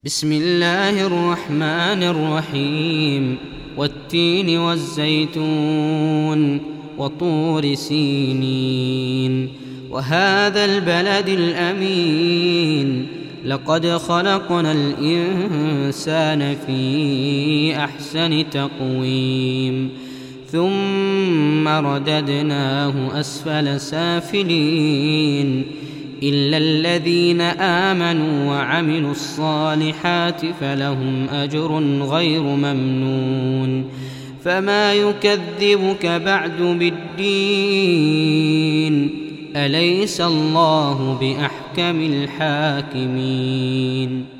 بسم الله الرحمن الرحيم والتين والزيتون وطور سينين وهذا البلد الأمين لقد خلقنا الإنسان في أحسن تقويم ثم رددناه أسفل سافلين إلا الذين آمنوا وعملوا الصالحات فلهم أجر غير ممنون فما يكذبك بعد بالدين أليس الله بأحكم الحاكمين.